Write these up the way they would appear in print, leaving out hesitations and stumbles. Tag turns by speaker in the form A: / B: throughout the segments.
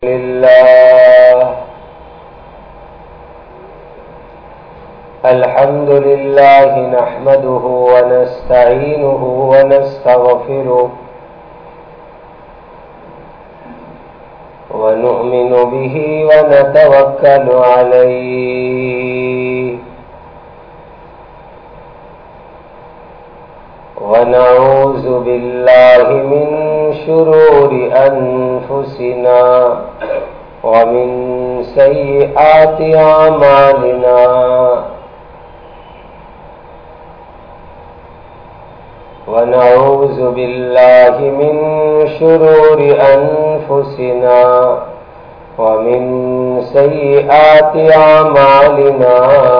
A: الحمد لله نحمده ونستعينه ونستغفره ونؤمن به ونتوكل عليه ونعوذ بالله من شرور أنفسنا ومن سيئات أعمالنا ونعوذ بالله من شرور أنفسنا ومن سيئات أعمالنا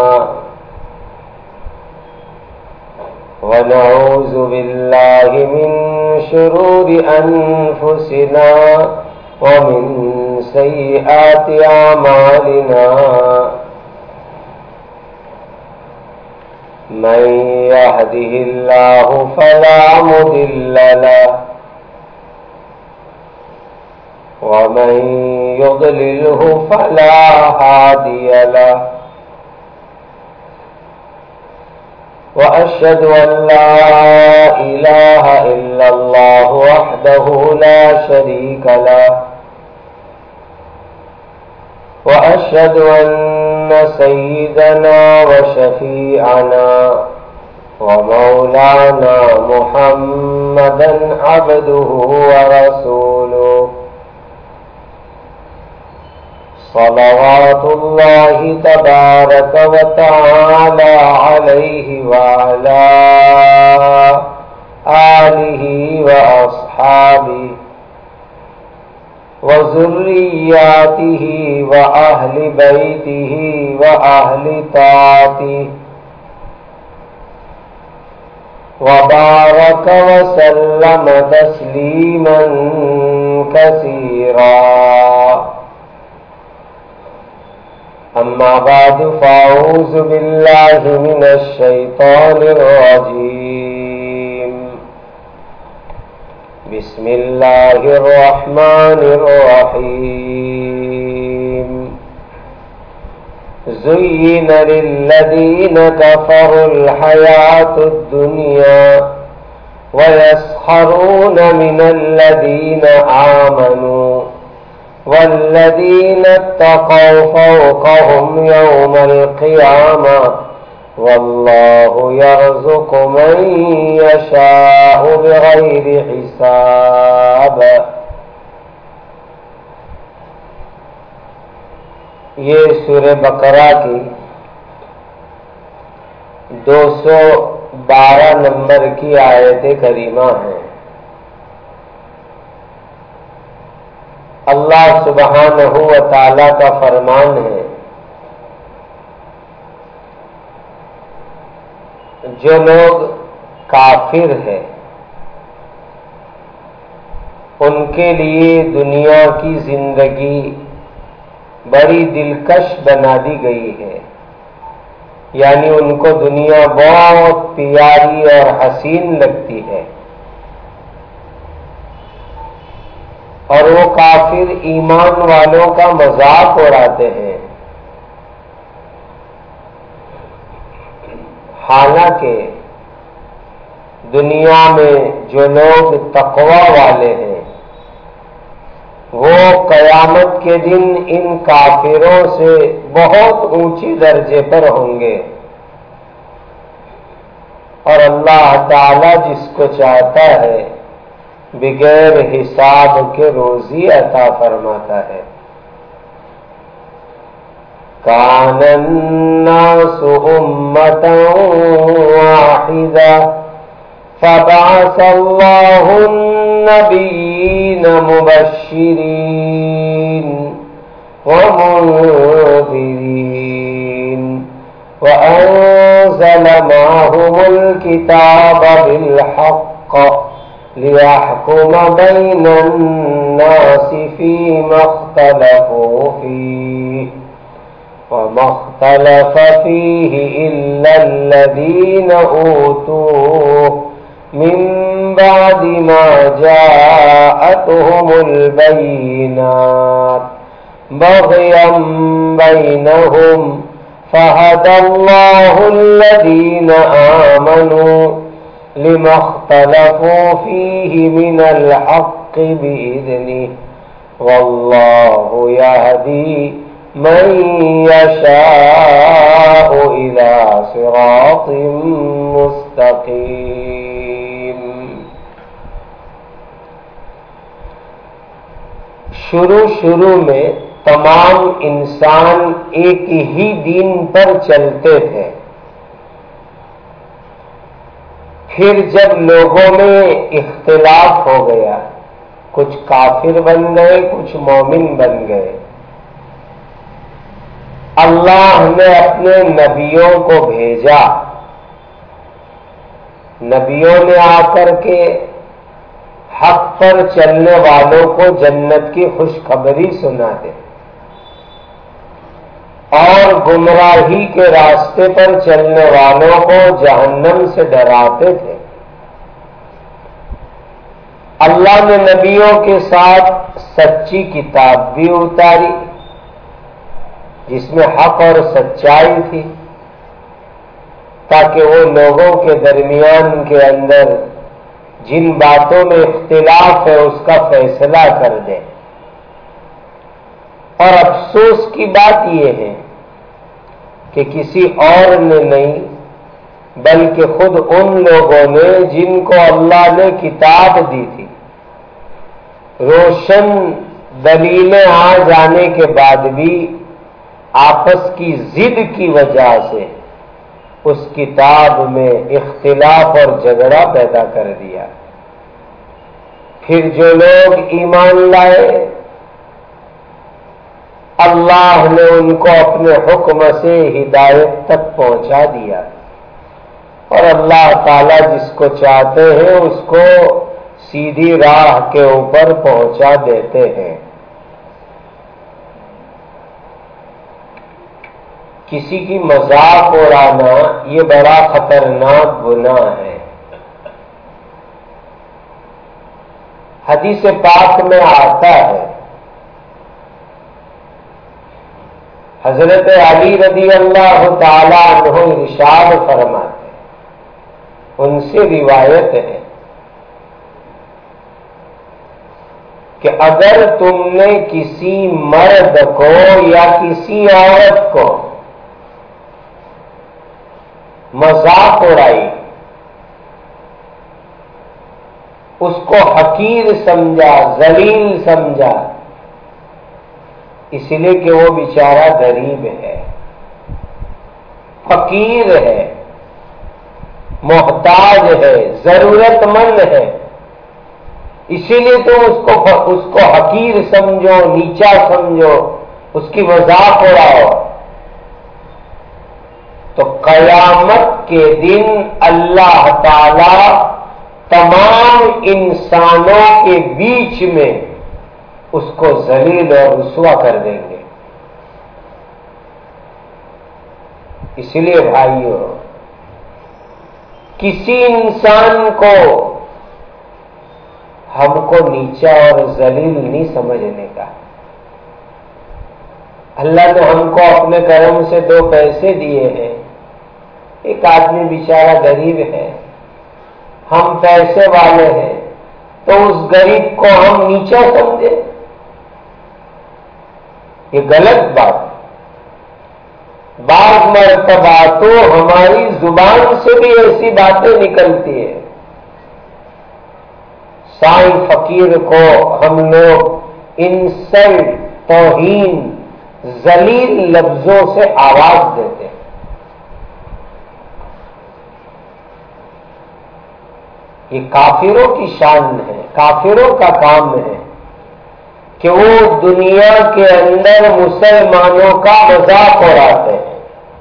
A: ونعوذ بالله من شرور أنفسنا ومن سيئات أعمالنا من يهده الله فلا مضل له ومن يضلله فلا هادي له وأشهد أن لا إله إلا الله وحده لا شريك له وأشهد أن سيدنا وشفيعنا ومولانا محمدا عبده ورسوله صلوات الله تبارك وتعالى عليه وعلى آله وأصحابه وذرياته وأهل بيته وأهل طاعته وبارك وسلم تسليما كثيرا أما بعد فأعوذ بالله من الشيطان الرجيم بسم الله الرحمن الرحيم زين للذين كفروا الحياة الدنيا ويسخرون من الذين آمنوا والذين اتقوا فوقهم يوم القيامة والله يرزق من يشاء بغير حساب. یہ سورہ بقرہ کی 212 نمبر کی آیت کریمہ ہے. اللہ سبحانہ و تعالی کا فرمان ہے جو لوگ کافر ہیں ان کے لیے دنیا کی زندگی بڑی دلکش بنا دی گئی ہے، یعنی ان کو دنیا بہت پیاری اور حسین لگتی ہے، اور وہ کافر ایمان والوں کا مذاق اڑاتے ہیں. حالانکہ دنیا میں جو لوگ تقوی والے ہیں وہ قیامت کے دن ان کافروں سے بہت اونچی درجے پر ہوں گے، اور اللہ تعالی جس کو چاہتا ہے بغیر حساب کے روزی عطا فرماتا ہے. کان الناس امة واحدة فبعث الله النبيين مبشرين ومنذرين وأنزل معهم الكتاب بالحق ليحكم بين الناس فيما اختلفوا فيه وما اختلف فيه إلا الذين أوتوه من بعد ما جاءتهم البينات بغيا بينهم فهدى الله الذين آمنوا لما اختلفوا فيه من الحق بإذنه والله يهدي من يشاء إلى صراط مستقيم۔ شروع میں تمام انسان ایک ہی دین پر چلتے تھے، پھر جب لوگوں میں اختلاف ہو گیا، کچھ کافر بن گئے، کچھ مومن بن گئے، اللہ نے اپنے نبیوں کو بھیجا، نبیوں نے آ کر کے حق پر چلنے والوں کو جنت کی خوشخبری سنا دے اور گمراہی کے راستے پر چلنے والوں کو جہنم سے ڈراتے تھے۔ اللہ نے نبیوں کے ساتھ سچی کتاب بھی اتاری جس میں حق اور سچائی تھی، تاکہ وہ لوگوں کے درمیان کے اندر جن باتوں میں اختلاف ہے اس کا فیصلہ کر دیں۔ اور افسوس کی بات یہ ہے کہ کسی اور نے نہیں بلکہ خود ان لوگوں نے جن کو اللہ نے کتاب دی تھی، روشن دلیلیں آ جانے کے بعد بھی آپس کی ضد کی وجہ سے اس کتاب میں اختلاف اور جھگڑا پیدا کر دیا۔ پھر جو لوگ ایمان لائے اللہ نے ان کو اپنے حکم سے ہدایت تک پہنچا دیا، اور اللہ تعالی جس کو چاہتے ہیں اس کو سیدھی راہ کے اوپر پہنچا دیتے ہیں۔ کسی کی مذاق اڑانا یہ بڑا خطرناک گناہ ہے۔ حدیث پاک میں آتا ہے، حضرت علی رضی اللہ تعالی عنہ ارشاد فرماتے ہیں، ان سے روایت ہے کہ اگر تم نے کسی مرد کو یا کسی عورت کو مذاق اڑائی، اس کو حقیر سمجھا، ذلیل سمجھا، اس لیے کہ وہ بیچارہ غریب ہے، فقیر ہے، محتاج ہے، ضرورت مند ہے، اسی لیے تم اس کو حقیر سمجھو، نیچا سمجھو، اس کی مذاق اڑاؤ، تو قیامت کے دن اللہ تعالی تمام انسانوں کے بیچ میں اس کو ذلیل اور رسوا کر دیں گے۔ اس لیے بھائیو، کسی انسان کو ہم کو نیچا اور ذلیل نہیں سمجھنے کا۔ اللہ نے ہم کو اپنے کرم سے 2 پیسے دیے ہیں، ایک آدمی بیچارہ غریب ہے، ہم پیسے والے ہیں، تو اس غریب کو ہم نیچا سمجھیں، یہ غلط بات ہے۔ بعض مرتبہ تو ہماری زبان سے بھی ایسی باتیں نکلتی ہیں، سائیں فقیر کو ہم لوگ انسلٹ، توہین، ذلیل لفظوں سے آواز دیتے ہیں۔ یہ کافروں کی شان ہے، کافروں کا کام ہے کہ وہ دنیا کے اندر مسلمانوں کا مذاق اڑاتے ہیں،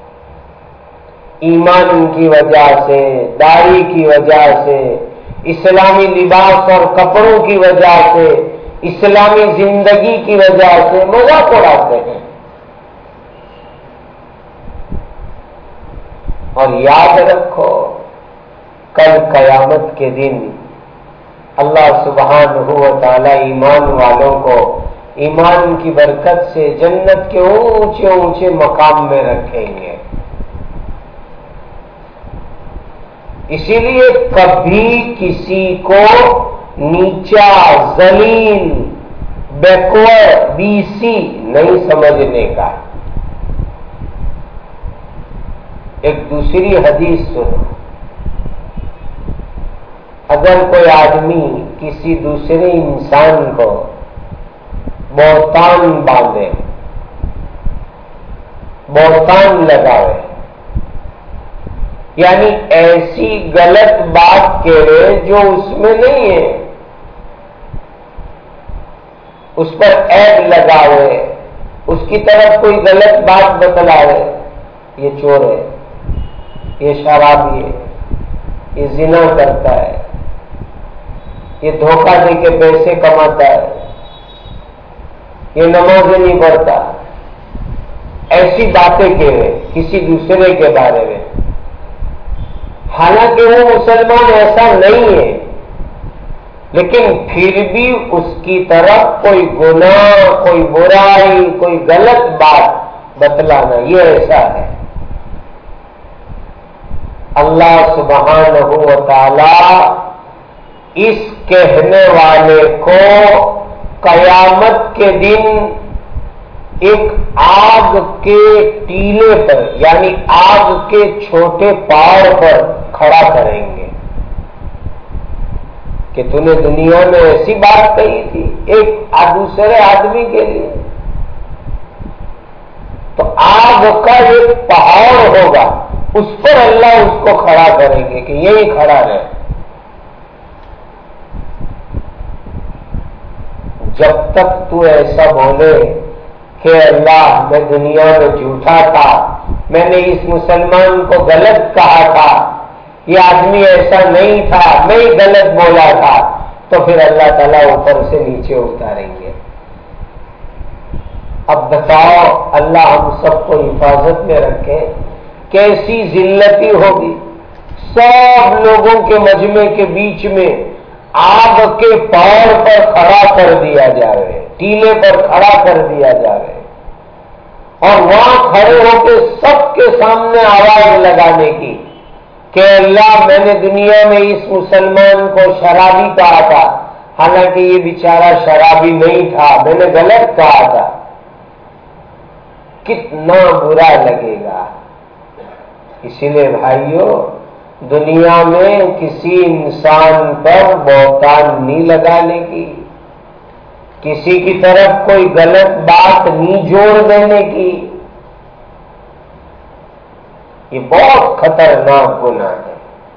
A: ایمان کی وجہ سے، داڑھی کی وجہ سے، اسلامی لباس اور کپڑوں کی وجہ سے، اسلامی زندگی کی وجہ سے مذاق اڑاتے ہیں۔ اور یاد رکھو کل قیامت کے دن اللہ سبحانہ و تعالی ایمان والوں کو ایمان کی برکت سے جنت کے اونچے اونچے مقام میں رکھیں گے. اسی لیے کبھی کسی کو نیچا، ذلیل، بیکورڈ، بیسی نہیں سمجھنے کا. ایک دوسری حدیث سنو. اگر کوئی آدمی کسی دوسرے انسان کو بہتان باندھے، بہتان لگاوے، یعنی ایسی غلط بات کہے جو اس میں نہیں ہے، اس پر عیب لگاوے، اس کی طرف کوئی غلط بات بتلاوے، یہ چور ہے، یہ شرابی ہے، یہ زنا کرتا ہے، یہ دھوکہ دے کے پیسے کماتا ہے، یہ نمازیں نہیں پڑھتا، ایسی باتیں کہے کسی دوسرے کے بارے میں، حالانکہ وہ مسلمان ایسا نہیں ہے، لیکن پھر بھی اس کی طرف کوئی گناہ، کوئی برائی، کوئی غلط بات بتلانا، یہ ایسا ہے. اللہ سبحانہ و تعالی اس کہنے والے کو قیامت کے دن ایک آگ کے ٹیلے پر، یعنی آگ کے چھوٹے پہاڑ پر کھڑا کریں گے کہ تو نے دنیا میں ایسی بات کہی تھی ایک دوسرے آدمی کے لیے. تو آگ کا ایک پہاڑ ہوگا، اس پر اللہ اس کو کھڑا کریں گے کہ یہی کھڑا رہے. جب تک تو ایسا بولے کہ اللہ میں دنیا میں جھوٹا تھا، میں نے اس مسلمان کو غلط کہا تھا، یہ آدمی ایسا نہیں تھا، میں ہی غلط بولا تھا، تو پھر اللہ تعالیٰ اوپر سے نیچے اتاریں گے. اب بتاؤ اللہ ہم سب کو حفاظت میں رکھے، کیسی ذلتی ہوگی. سب لوگوں کے مجمع کے بیچ میں آگ کے پہاڑ پر کھڑا کر دیا جائے، ٹیلے پر کھڑا کر دیا جائے، اور وہاں کھڑے ہو کے سب کے سامنے آواز لگانے کی کہ اللہ میں نے دنیا میں اس مسلمان کو شرابی کہا تھا، حالانکہ یہ بیچارہ شرابی نہیں تھا، میں نے غلط کہا تھا. کتنا برا لگے گا. اسی لیے بھائیوں، دنیا میں کسی انسان پر بہتان نہیں لگانے کی، کسی کی طرف کوئی غلط بات نہیں جوڑ دینے کی. یہ بہت خطرناک گناہ ہے.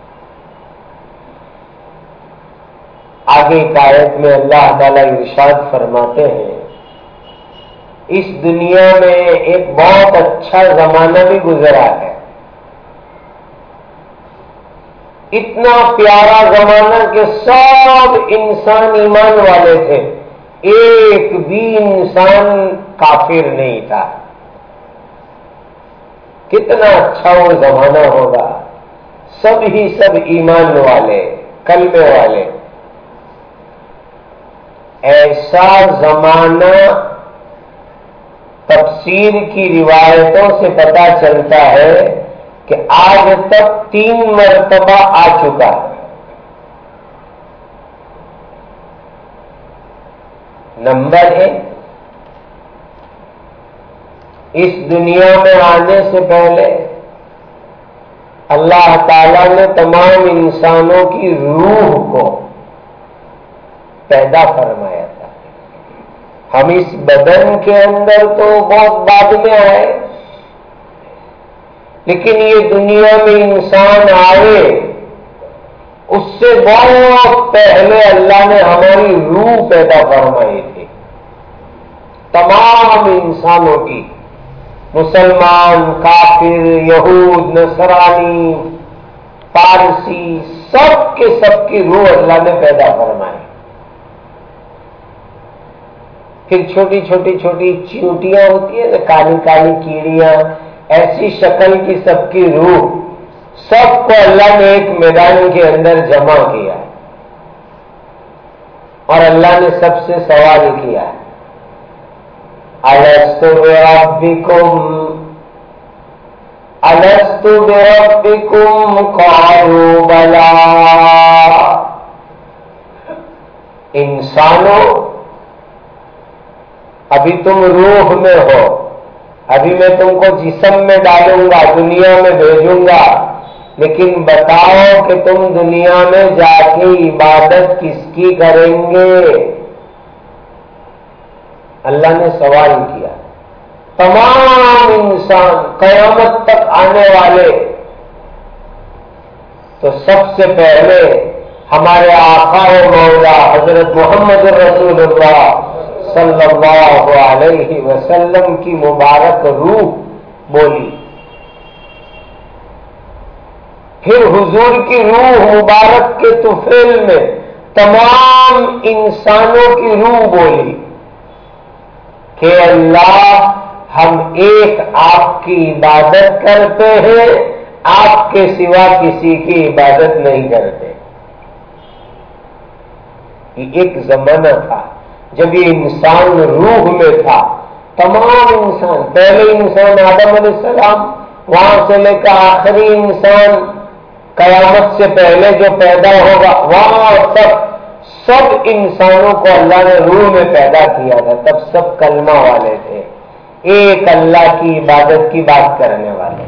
A: آگے کی آیت میں اللہ تعالیٰ ارشاد فرماتے ہیں، اس دنیا میں ایک بہت اچھا زمانہ بھی گزرا ہے. اتنا پیارا زمانہ کہ سب انسان ایمان والے تھے، ایک بھی انسان کافر نہیں تھا. کتنا اچھا وہ زمانہ ہوگا، سب ہی سب ایمان والے، کلمے والے. ایسا زمانہ تفسیر کی روایتوں سے پتہ چلتا ہے کہ آج تک 3 مرتبہ آ چکا ہے. نمبر 1، اس دنیا میں آنے سے پہلے اللہ تعالیٰ نے تمام انسانوں کی روح کو پیدا فرمایا تھا. ہم اس بدن کے اندر تو بہت بعد میں آئے، لیکن یہ دنیا میں انسان آئے اس سے بہت پہلے اللہ نے ہماری روح پیدا فرمائی تھی. تمام انسانوں کی، مسلمان، کافر، یہود، نصرانی، پارسی، سب کے سب کی روح اللہ نے پیدا فرمائی. پھر چھوٹی چھوٹی چیونٹیاں ہوتی ہیں نا، کالی کالی کیڑیاں، ایسی شکل کی سب کی روح سب کو اللہ نے ایک میدان کے اندر جمع کیا اور اللہ نے سب سے سوال کیا الست بربکم الست بربکم قالوا بلا انسانوں ابھی تم روح میں ہو ابھی میں تم کو جسم میں ڈالوں گا دنیا میں بھیجوں گا لیکن بتاؤ کہ تم دنیا میں جا کے عبادت کس کی کریں گے اللہ نے سوال کیا تمام انسان قیامت تک آنے والے تو سب سے پہلے ہمارے آقا و مولا حضرت محمد رسول اللہ صلی اللہ علیہ وسلم کی مبارک روح بولی پھر حضور کی روح مبارک کے طفیل میں تمام انسانوں کی روح بولی کہ اللہ ہم ایک آپ کی عبادت کرتے ہیں آپ کے سوا کسی کی عبادت نہیں کرتے. یہ ایک زمانہ تھا جب یہ انسان روح میں تھا. تمام انسان پہلے انسان آدم علیہ السلام وہاں سے لے کر آخری انسان قیامت سے پہلے جو پیدا ہوگا وہاں سب انسانوں کو اللہ نے روح میں پیدا کیا تھا. تب سب کلمہ والے تھے, ایک اللہ کی عبادت کی بات کرنے والے.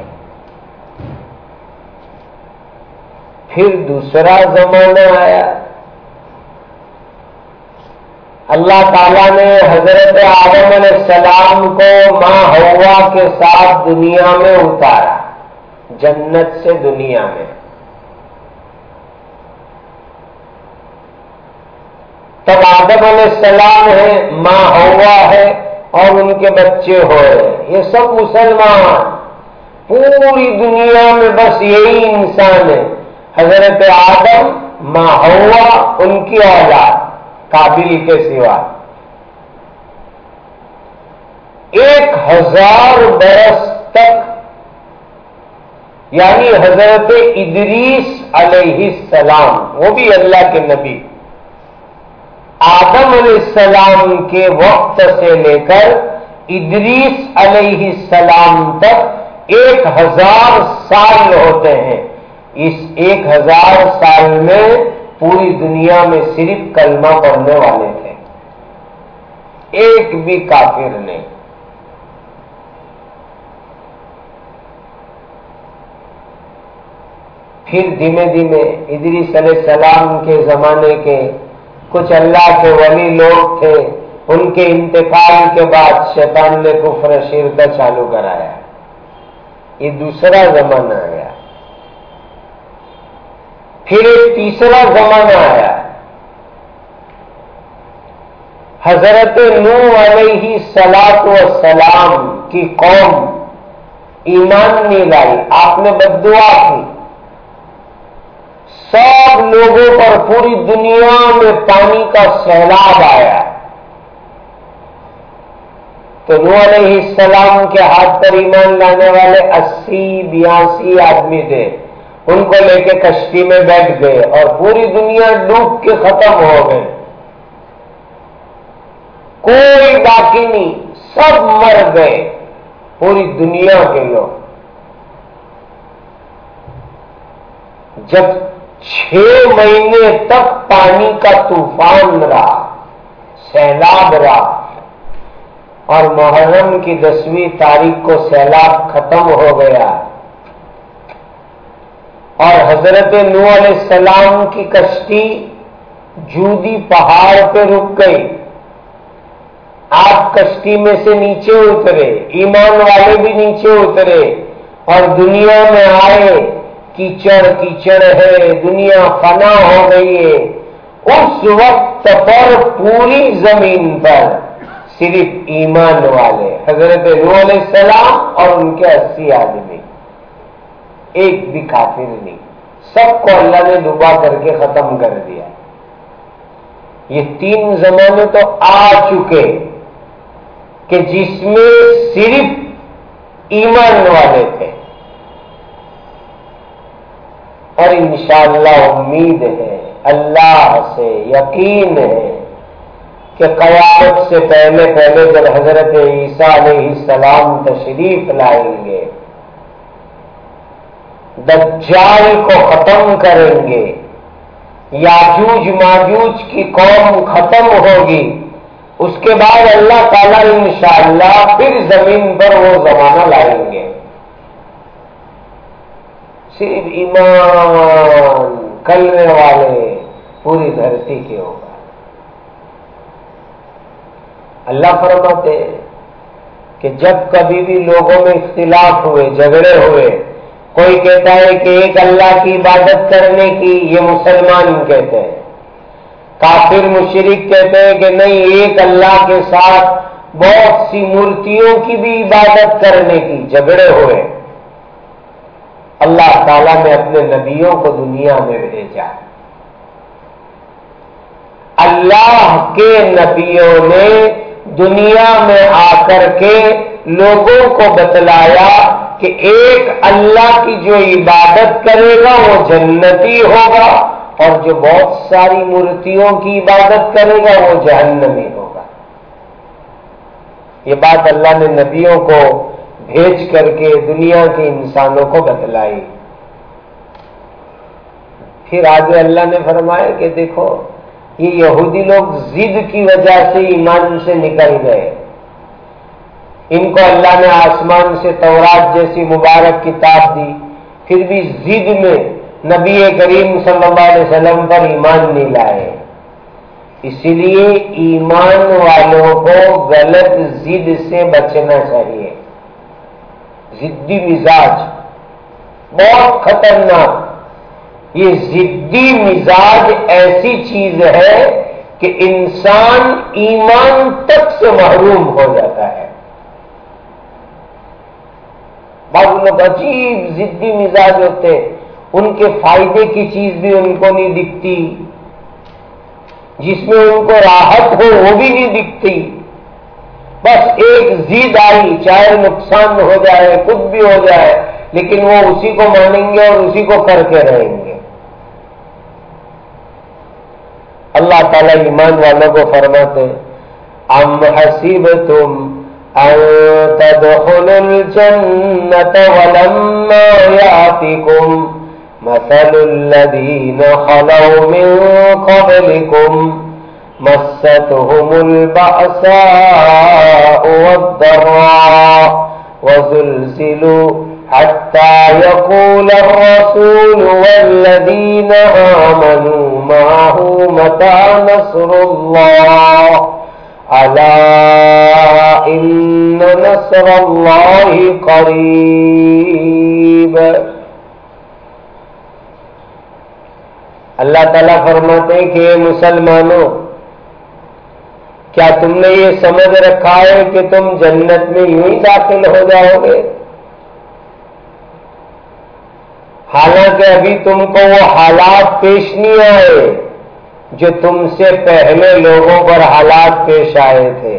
A: پھر دوسرا زمانہ آیا, اللہ تعالیٰ نے حضرت آدم علیہ السلام کو ماں حوا کے ساتھ دنیا میں اتارا, جنت سے دنیا میں. تب آدم علیہ السلام ہے, ماں حوا ہے اور ان کے بچے ہوئے. یہ سب مسلمان, پوری دنیا میں بس یہی انسان ہے, حضرت آدم, ماں حوا, ان کی اولاد قابل کے سوا. 1000 برس تک, یعنی حضرت ادریس علیہ السلام, وہ بھی اللہ کے نبی, آدم علیہ السلام کے وقت سے لے کر ادریس علیہ السلام تک 1000 سال ہوتے ہیں. اس 1000 سال میں پوری دنیا میں صرف کلمہ پڑھنے والے تھے, ایک بھی کافر نہیں. پھر دھیمے دھیمے ادریس علیہ السلام کے زمانے کے کچھ اللہ کے ولی لوگ تھے, ان کے انتقال کے بعد شیطان نے کفر شرک چالو کرایا. یہ دوسرا زمانہ آیا. پھر ایک تیسرا زمانہ آیا, حضرت نوح علیہ الصلوۃ والسلام کی قوم ایمان نہیں لائی, آپ نے بددعا کی, سب لوگوں پر پوری دنیا میں پانی کا سیلاب آیا. تو نوح علیہ السلام کے ہاتھ پر ایمان لانے والے 80-82 آدمی تھے, ان کو لے کے کشتی میں بیٹھ گئے اور پوری دنیا ڈوب کے ختم ہو گئے. کوئی باقی نہیں, سب مر گئے, پوری دنیا کے لوگ. جب 6 مہینے تک پانی کا طوفان رہا, سیلاب رہا, اور محرم کی 10ویں تاریخ کو سیلاب ختم ہو گیا اور حضرت نوح علیہ السلام کی کشتی جودی پہاڑ پہ رک گئی. آپ کشتی میں سے نیچے اترے, ایمان والے بھی نیچے اترے اور دنیا میں آئے. کیچڑ کیچڑ ہے, دنیا فنا ہو گئی ہے. اس وقت پر پوری زمین پر صرف ایمان والے حضرت نوح علیہ السلام اور ان کے 80 آدمی, ایک بھی کافر نہیں. سب کو اللہ نے ڈوبا کر کے ختم کر دیا. یہ 3 زمانے تو آ چکے کہ جس میں صرف ایمان والے تھے. اور انشاءاللہ امید ہے، اللہ سے یقین ہے کہ قیامت سے پہلے جب حضرت عیسیٰ علیہ السلام تشریف لائیں گے، دجال کو ختم کریں گے، یاجوج ماجوج کی قوم ختم ہوگی، اس کے بعد اللہ تعالیٰ انشاءاللہ پھر زمین پر وہ زمانہ لائیں گے۔ صرف ایمان کرنے والے پوری دھرتی کے ہوگا۔ اللہ فرماتے ہیں کہ جب کبھی بھی لوگوں میں اختلاف ہوئے، جھگڑے ہوئے، کوئی کہتا ہے کہ ایک اللہ کی عبادت کرنے کی، یہ مسلمان کہتے ہیں، کافر مشرک کہتے ہیں کہ نہیں، ایک اللہ کے ساتھ بہت سی مورتیوں کی بھی عبادت کرنے کی، جھگڑے ہوئے، اللہ تعالیٰ نے اپنے نبیوں کو دنیا میں بھیجا۔ اللہ کے نبیوں نے دنیا میں آ کر کے لوگوں کو بتلایا کہ ایک اللہ کی جو عبادت کرے گا وہ جنتی ہوگا، اور جو بہت ساری مورتیوں کی عبادت کرے گا وہ جہنمی ہوگا۔ یہ بات اللہ نے نبیوں کو بھیج کر کے دنیا کے انسانوں کو بتلائی۔ پھر آگے اللہ نے فرمایا کہ دیکھو، یہ یہودی لوگ ضد کی وجہ سے ایمان سے نکل گئے، ان کو اللہ نے آسمان سے تورات جیسی مبارک کتاب دی، پھر بھی ضد میں نبی کریم صلی اللہ علیہ وسلم پر ایمان نہیں لائے۔ اسی لیے ایمان والوں کو غلط ضد سے بچنا چاہیے۔ ضدی مزاج بہت خطرناک، یہ ضدی مزاج ایسی چیز ہے کہ انسان ایمان تک سے محروم ہو جاتا ہے۔ بعض لوگ عجیب ضدی مزاج ہوتے، ان کے فائدے کی چیز بھی ان کو نہیں دکھتی، جس میں ان کو راحت ہو وہ بھی نہیں دکھتی، بس ایک ضد آئی، چاہے نقصان ہو جائے، کچھ بھی ہو جائے، لیکن وہ اسی کو مانیں گے اور اسی کو کر کے رہیں گے۔ اللہ تعالیٰ ایمان والوں کو فرماتے ہیں، ام حسبتم ان تدخلوا الجنة ولما يأتكم مثل الذين خلوا من قبلكم مستهم البأساء والضراء وزلزلوا حتى يقول الرسول والذين آمنوا معه متى نصر الله ألا إن نصر الله قريب۔ اللہ تعالیٰ فرماتے ہیں کہ اے مسلمانوں، کیا تم نے یہ سمجھ رکھا ہے کہ تم جنت میں یوں ہی داخل ہو جاؤ گے؟ حالانکہ ابھی تم کو وہ حالات پیش نہیں آئے جو تم سے پہلے لوگوں پر حالات پیش آئے تھے۔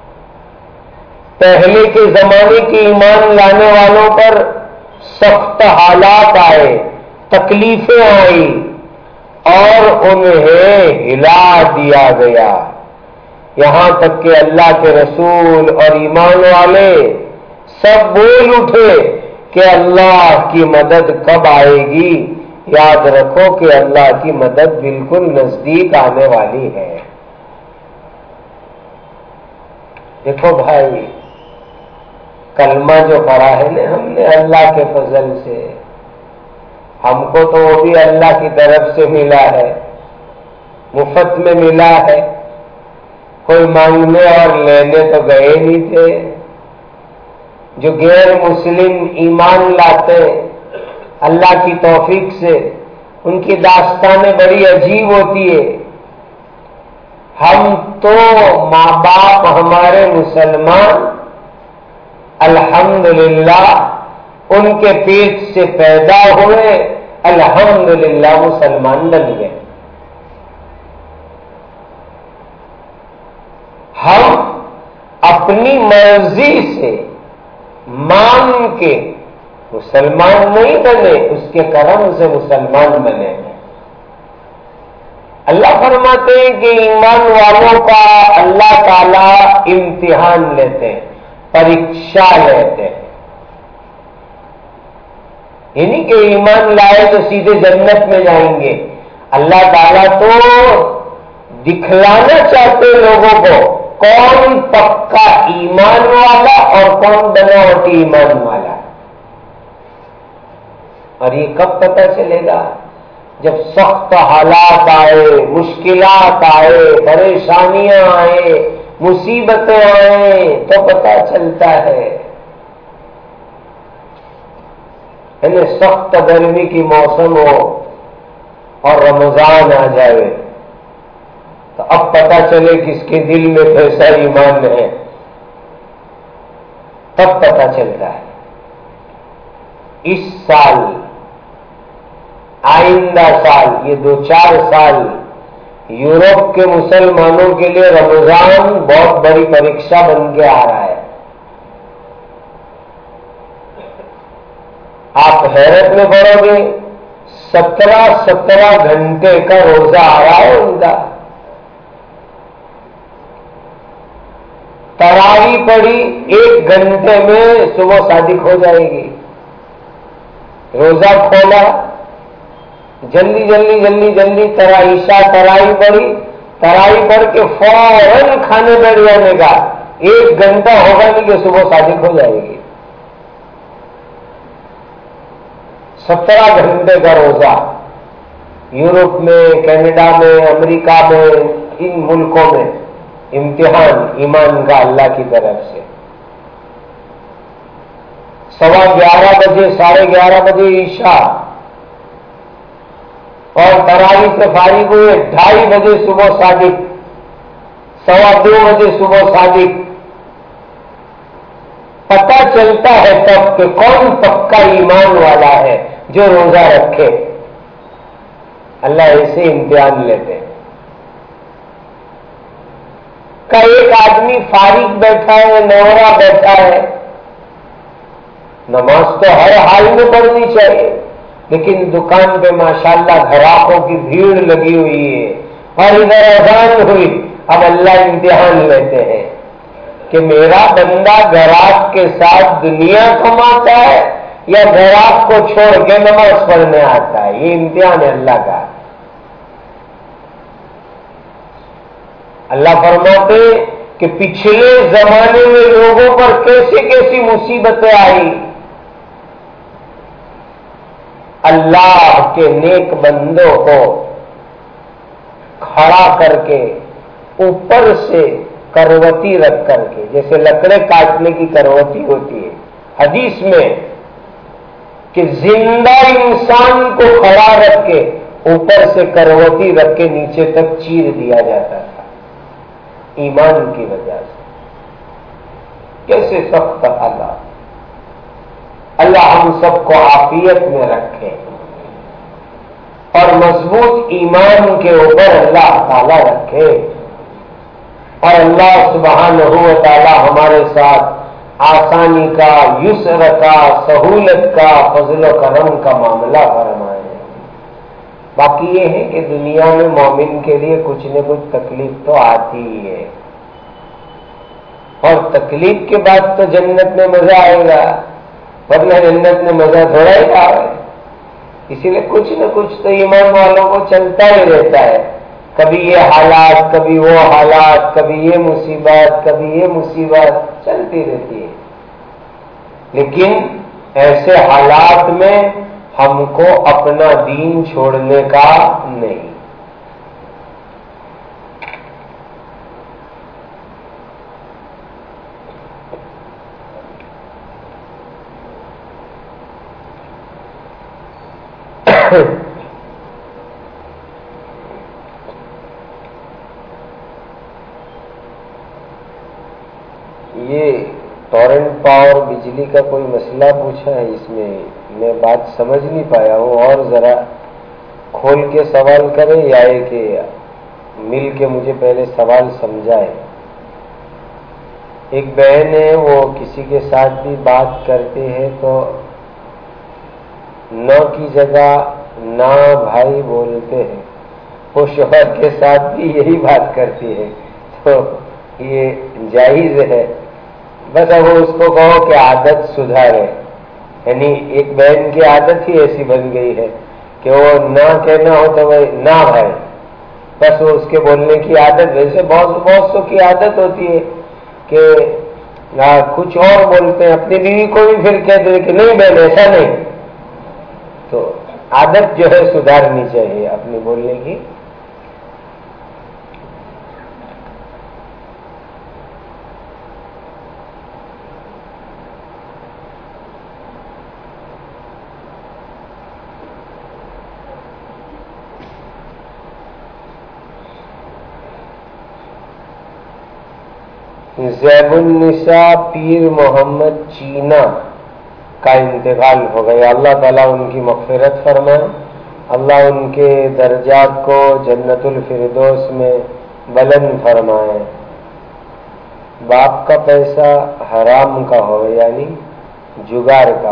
A: پہلے کے زمانے کے ایمان لانے والوں پر سخت حالات آئے، تکلیفیں آئی، اور انہیں ہلا دیا گیا، یہاں تک کہ اللہ کے رسول اور ایمان والے سب بول اٹھے کہ اللہ کی مدد کب آئے گی؟ یاد رکھو کہ اللہ کی مدد بالکل نزدیک آنے والی ہے۔ دیکھو بھائی، کلمہ جو پڑھا ہے نا ہم نے اللہ کے فضل سے، ہم کو تو وہ بھی اللہ کی طرف سے ملا ہے، مفت میں ملا ہے، کوئی مانگنے اور لینے تو گئے نہیں تھے۔ جو غیر مسلم ایمان لاتے اللہ کی توفیق سے، ان کی داستانیں بڑی عجیب ہوتی ہے۔ ہم تو ماں باپ ہمارے مسلمان، الحمدللہ ان کے پیٹ سے پیدا ہوئے، الحمدللہ مسلمان بن گئے۔ ہم اپنی مرضی سے مانگ کے مسلمان نہیں بنے، اس کے کرم سے مسلمان بنے ہیں۔ اللہ فرماتے ہیں کہ ایمان والوں کا اللہ تعالی امتحان لیتے ہیں، پریکشا لیتے ہیں۔ یعنی کہ ایمان لائے تو سیدھے جنت میں جائیں گے، اللہ تعالیٰ تو دکھلانا چاہتے لوگوں کو کون پکا ایمان والا اور کون بناوٹی ایمان والا۔ اور یہ کب پتہ چلے گا؟ جب سخت حالات آئے، مشکلات آئے، پریشانیاں آئے، مصیبتیں آئیں تو پتہ چلتا ہے۔ یعنی سخت گرمی کی موسم ہو اور رمضان آ جائے تو اب پتہ چلے کس کے دل میں کیسا ایمان ہے، تب پتہ چلتا ہے۔ اس سال، آئندہ سال، یہ 2-4 سال یورپ کے مسلمانوں کے لیے رمضان بہت بڑی پریکشا بن کے آ رہا ہے۔ آپ حیرت میں پڑو گے، 17 گھنٹے کا روزہ آ رہا ہے ان کا۔ تراویح پڑھی 1 گھنٹے میں صبح صادق ہو جائے گی۔ روزہ کھولا، جلدی عشاء تراویح پڑھی، تراویح پڑھ کے فوراً کھانے بیٹھ جانے کا، 1 گھنٹہ ہوگا نہیں کہ صبح صادق ہو جائے گی۔ 17 گھنٹے کا روزہ یورپ میں، کینیڈا میں، امریکہ میں، ان ملکوں میں امتحان ایمان کا اللہ کی طرف سے۔ 11:15 بجے، 11:30 بجے عشاء، اور تراویح سے فارغ ہوئے 2:30 بجے صبح صادق، 2:15 بجے صبح صادق۔ پتہ چلتا ہے تب کہ کون پکا ایمان والا ہے جو روزہ رکھے۔ اللہ ایسے امتحان لیتے ہیں۔ کہ ایک آدمی فارغ بیٹھا ہے، نورا بیٹھا ہے، نماز تو ہر حال میں پڑھنی چاہیے، لیکن دکان پہ ماشاءاللہ گراہکوں کی بھیڑ لگی ہوئی ہے اور ادھر اذان ہوئی۔ اب اللہ امتحان لیتے ہیں کہ میرا بندہ گراہک کے ساتھ دنیا کماتا ہے یا گراہک کو چھوڑ کے نماز پڑھنے آتا ہے۔ یہ امتحان ہے اللہ کا۔ اللہ فرماتے کہ پچھلے زمانے میں لوگوں پر کیسی مصیبتیں آئی، اللہ کے نیک بندوں کو کھڑا کر کے اوپر سے کروتی رکھ کر کے، جیسے لکڑے کاٹنے کی کروتی ہوتی ہے حدیث میں، کہ زندہ انسان کو کھڑا رکھ کے اوپر سے کروتی رکھ کے نیچے تک چیر دیا جاتا تھا ایمان کی وجہ سے۔ کیسے سخت حالات! اللہ ہم سب کو عافیت میں رکھے اور مضبوط ایمان کے اوپر اللہ تعالی رکھے، اور اللہ سبحانہ و تعالی ہمارے ساتھ آسانی کا، یسر کا، سہولت کا، فضل و کرم کا معاملہ فرمائے۔ باقی یہ ہے کہ دنیا میں مومن کے لیے کچھ نہ کچھ تکلیف تو آتی ہی ہے، اور تکلیف کے بعد تو جنت میں مزہ آئے گا، ورنہ جنت میں مزہ تھوڑا ہی آئے۔ اسی لیے کچھ نہ کچھ تو ایمان والوں کو چلتا ہی رہتا ہے، کبھی یہ حالات، کبھی وہ حالات، کبھی یہ مصیبت، کبھی یہ مصیبت چلتی رہتی ہے۔ لیکن ایسے حالات میں ہم کو اپنا دین چھوڑنے کا نہیں۔ یہ ٹورنٹ پاور بجلی کا کوئی مسئلہ پوچھا ہے، اس میں بات سمجھ نہیں پایا ہوں، اور ذرا کھول کے سوال کرے یا کہ مل کے مجھے پہلے سوال سمجھائے۔ ایک بہن ہے، وہ کسی کے ساتھ بھی بات کرتے ہیں تو نہ کی جگہ نا بھائی بولتے ہیں، وہ شوہر کے ساتھ بھی یہی بات کرتی ہے، تو یہ جائز ہے۔ بس اب اس کو کہو کہ عادت سدھارے، یعنی ایک بہن کی عادت ہی ایسی بن گئی ہے کہ وہ نہ کہنا ہو تو وہ نہ بھائی، بس وہ اس کے بولنے کی عادت۔ ویسے بہت سو کی عادت ہوتی ہے کہ کچھ اور بولتے ہیں، اپنی بیوی کو بھی پھر کہتے ہیں کہ نہیں بہن ایسا نہیں۔ تو عادت جو ہے سدھارنی چاہیے اپنی بولنے کی۔ زیب النساء پیر محمد چینا کا انتقال ہو گیا، اللہ تعالیٰ ان کی مغفرت فرمائے، اللہ ان کے درجات کو جنت الفردوس میں بلند فرمائے۔ باپ کا پیسہ حرام کا ہو، یعنی جگار کا،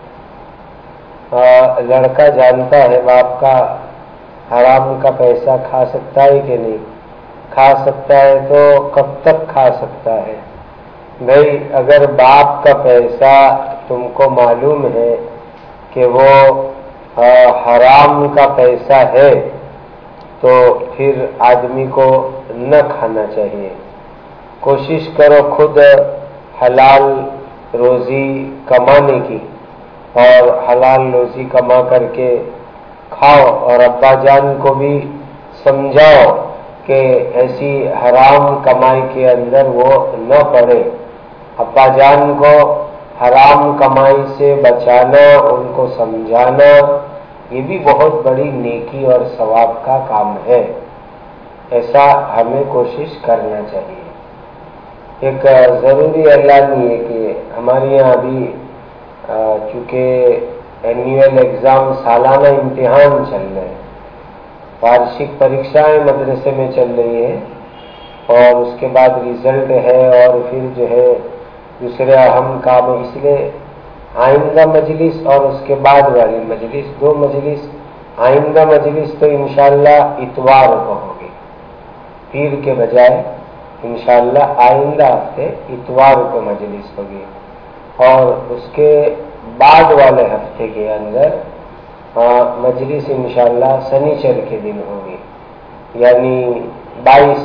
A: لڑکا جانتا ہے باپ کا حرام کا پیسہ کھا سکتا ہے کہ نہیں کھا سکتا ہے، تو کب تک کھا سکتا ہے؟ بھائی اگر باپ کا پیسہ تم کو معلوم ہے کہ وہ حرام کا پیسہ ہے تو پھر آدمی کو نہ کھانا چاہیے۔ کوشش کرو خود حلال روزی کمانے کی، اور حلال روزی کما کر کے کھاؤ، اور ابا جان کو بھی سمجھاؤ کہ ایسی حرام کمائی کے اندر وہ نہ پڑے۔ ابا جان کو حرام کمائی سے بچانا، ان کو سمجھانا، یہ بھی بہت بڑی نیکی اور ثواب کا کام ہے، ایسا ہمیں کوشش کرنا چاہیے۔ ایک ضروری اعلان یہ کہ ہمارے یہاں ابھی چونکہ اینوئل ایگزام سالانہ امتحان چل رہے ہیں، وارشک پریکشائیں مدرسے میں چل رہی ہے، اور اس کے بعد ریزلٹ ہے، اور پھر جو ہے دوسرے اہم کام، اس لیے آئندہ مجلس اور اس کے بعد والی مجلس، دو مجلس، آئندہ مجلس تو انشاءاللہ اتوار کو ہوگی، پیر کے بجائے انشاءاللہ آئندہ ہفتے اتوار کو مجلس ہوگی، اور اس کے بعد والے ہفتے کے اندر مجلس انشاءاللہ سنیچر کے دن ہوگی، یعنی 22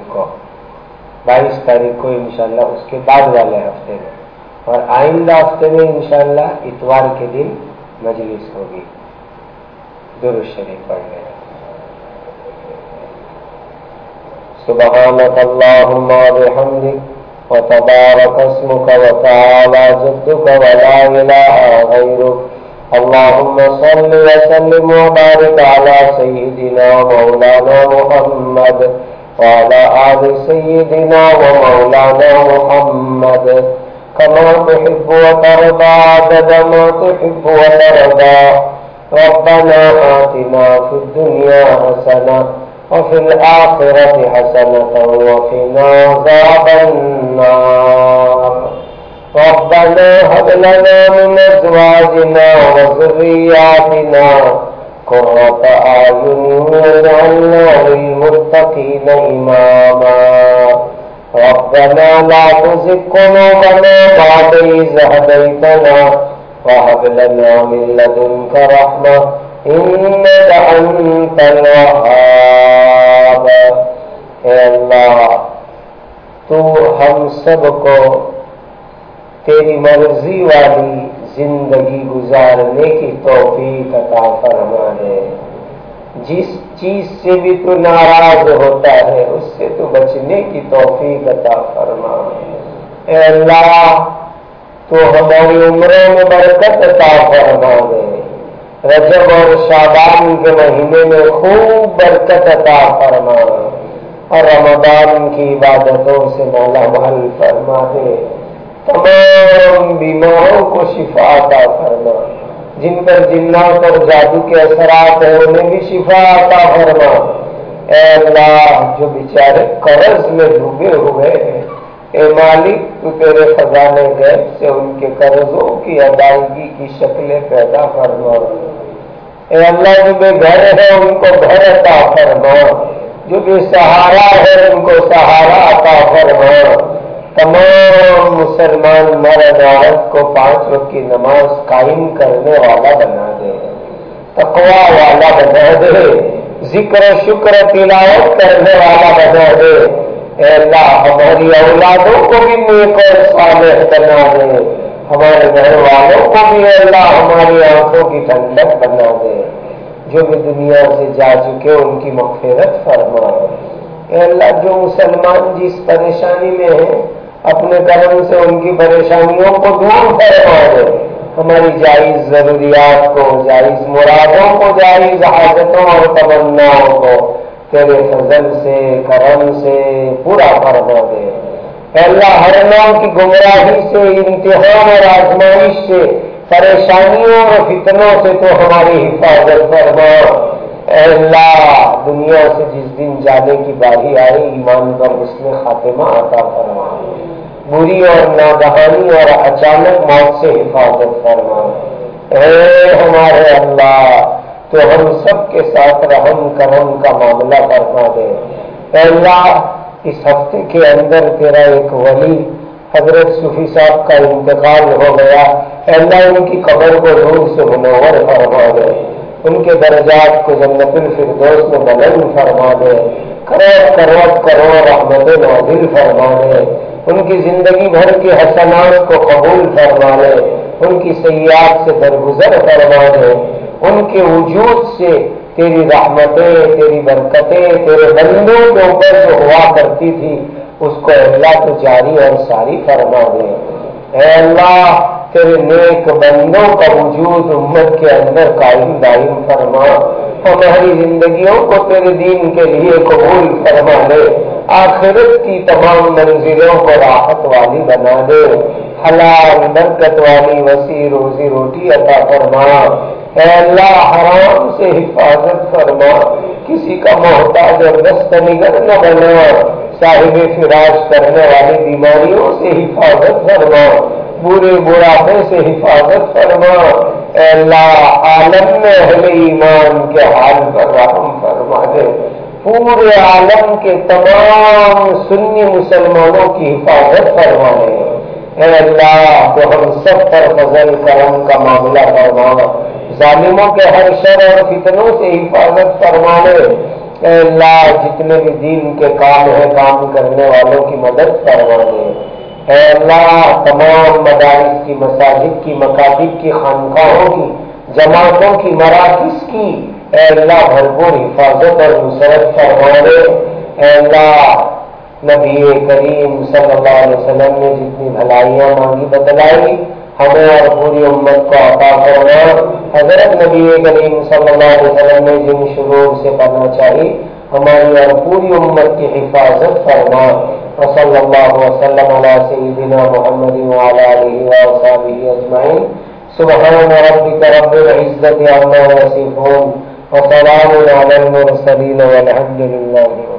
A: تاریخ کو انشاءاللہ اس کے بعد والے ہفتے میں، اور آئندہ ہفتے میں انشاءاللہ اتوار کے دن مجلس ہوگی۔ درود شریف پڑھ لیں۔ سبحانک اللہم وبحمدک وتبارک اسمک وتعالی جدک ولا الہ غیرک، اللهم صل وسلم وبارك على سيدنا مولانا محمد وعلى آل سيدنا ومولانا محمد كما تحب وترضى عدد ما تحب وترضى، ربنا آتنا في الدنيا حسنة وفي الآخرة حسنة وقنا عذاب النار، ربنا هب لنا من أزواجنا وذرياتنا قرة أعين واجعلنا للمتقين إماما، ربنا لا تزغ قلوبنا بعد إذ هديتنا وهب لنا من لدنك رحمة إنك أنت الوهاب۔ اے اللہ تو ہم سب کو تیری مرضی والی زندگی گزارنے کی توفیق عطا فرما دے، جس چیز سے بھی تو ناراض ہوتا ہے اس سے تو بچنے کی توفیق عطا فرما۔ اے اللہ تو ہماری عمروں میں برکت عطا فرما دے، رجب اور شعبان کے مہینے میں خوب برکت عطا فرما، اور رمضان کی عبادتوں سے مالا مال فرما دے، تمام بیماروں کو شفا عطا فرما، جن پر جنات اور جادو کے اثرات ہیں انہیں بھی شفا عطا فرما۔ اے اللہ جو بیچارے قرض میں ڈوبے ہوئے ہیں، اے مالک تو تیرے خزانے غیب سے ان کے قرضوں کی ادائیگی کی شکلیں پیدا فرما۔ اے اللہ جو بے گھر ہے ان کو گھر عطا فرما، جو بے سہارا ہے ان کو سہارا عطا فرما۔ تمام مسلمان مرد عورت کو 5 وقت کی نماز قائم کرنے والا بنا دے، تقویٰ والا بنا دے، ذکر شکر تلاوت کرنے والا بنا دے۔ اے اللہ ہماری اولادوں کو بھی نیک اور صالح بنا دے، ہمارے گھر والوں کو بھی اے اللہ ہماری آنکھوں کی ٹھنڈک بنا دے، جو بھی دنیا سے جا چکے ان کی مغفرت فرما۔ اے اللہ جو مسلمان جس پریشانی میں ہیں اپنے کرم سے ان کی پریشانیوں کو دور فرما دے، ہماری جائز ضروریات کو، جائز مرادوں کو، جائز حاجتوں اور تمناؤں کو تیرے فضل سے کرم سے پورا فرما دے۔ اے اللہ ہر نوع کی گمراہی سے، امتحان اور آزمائش سے، پریشانیوں اور فتنوں سے تو ہماری حفاظت فرما۔ اے اللہ دنیا سے جس دن جانے کی باری آئی ایمان پر حسن خاتمہ عطا فرما، بری اور ناگہانی اور اچانک موت سے حفاظت فرما۔ اے ہمارے اللہ تو ہم سب کے ساتھ رحم کرم کا معاملہ فرما دے۔ اے اللہ اس ہفتے کے اندر تیرا ایک ولی حضرت صوفی صاحب کا انتقال ہو گیا، اے اللہ ان کی قبر کو نور سے منور فرما دے، ان کے درجات کو جنت الفردوس میں بلند فرما دے، کروڑ کروڑ رحمت نازل فرما دے، ان کی زندگی بھر کے حسنات کو قبول فرما لے، ان کی سیئات سے درگزر فرما دے، ان کے وجود سے تیری رحمتیں، تیری برکتیں تیرے بندوں کے اوپر جو ہوا کرتی تھی اس کو اللہ تو جاری اور ساری فرما دے۔ اے اللہ تیرے نیک بندوں کا وجود امت کے اندر قائم دائم فرما، ہماری زندگیوں کو تیرے دین کے لیے قبول فرما لے، آخرت کی تمام منزلوں کو راحت والی بنا دے، حلال برکت والی وسیع روزی روٹی عطا فرما۔ اے اللہ حرام سے حفاظت فرما، کسی کا محتاج اور دستنگر نہ بنا، صاحب فراش کرنے والی بیماریوں سے حفاظت فرما، برے بڑھاپے سے حفاظت فرما۔ اے اللہ عالم میں اہل ایمان کے حال پر رحم فرما دے، پورے عالم کے تمام سنی مسلمانوں کی حفاظت فرما دے۔ اے اللہ تو ہم سب پر فضل کرم کا معاملہ فرما، ظالموں کے ہر شر اور فتنوں سے حفاظت فرما لے۔ اے اللہ جتنے بھی دین کے کام ہیں کام کرنے والوں کی مدد فرما دے۔ اے اللہ تمام مدارس کی، مساجد کی، مکاتب کی، خانقاہوں کی، جماعتوں کی، مراکز کی اے اللہ بھرپور حفاظت اور نصرت فرما دے۔ اے اللہ نبی کریم صلی اللہ علیہ وسلم نے جتنی بھلائیاں مانگی بتلائی ہمیں اور پوری امت کو عطا فرما۔ حضرت نبی کریم صلی اللہ علیہ وسلم نے جن شرور سے بچنا چاہیے ہماری اور پوری امت کی حفاظت فرما۔ وصلی اللہ وسلم علی سیدنا محمد وعلی آلہ وصحبہ اجمعین۔ سبحان ربک رب العزة عما یصفون وسلام علی المرسلین والحمد للہ۔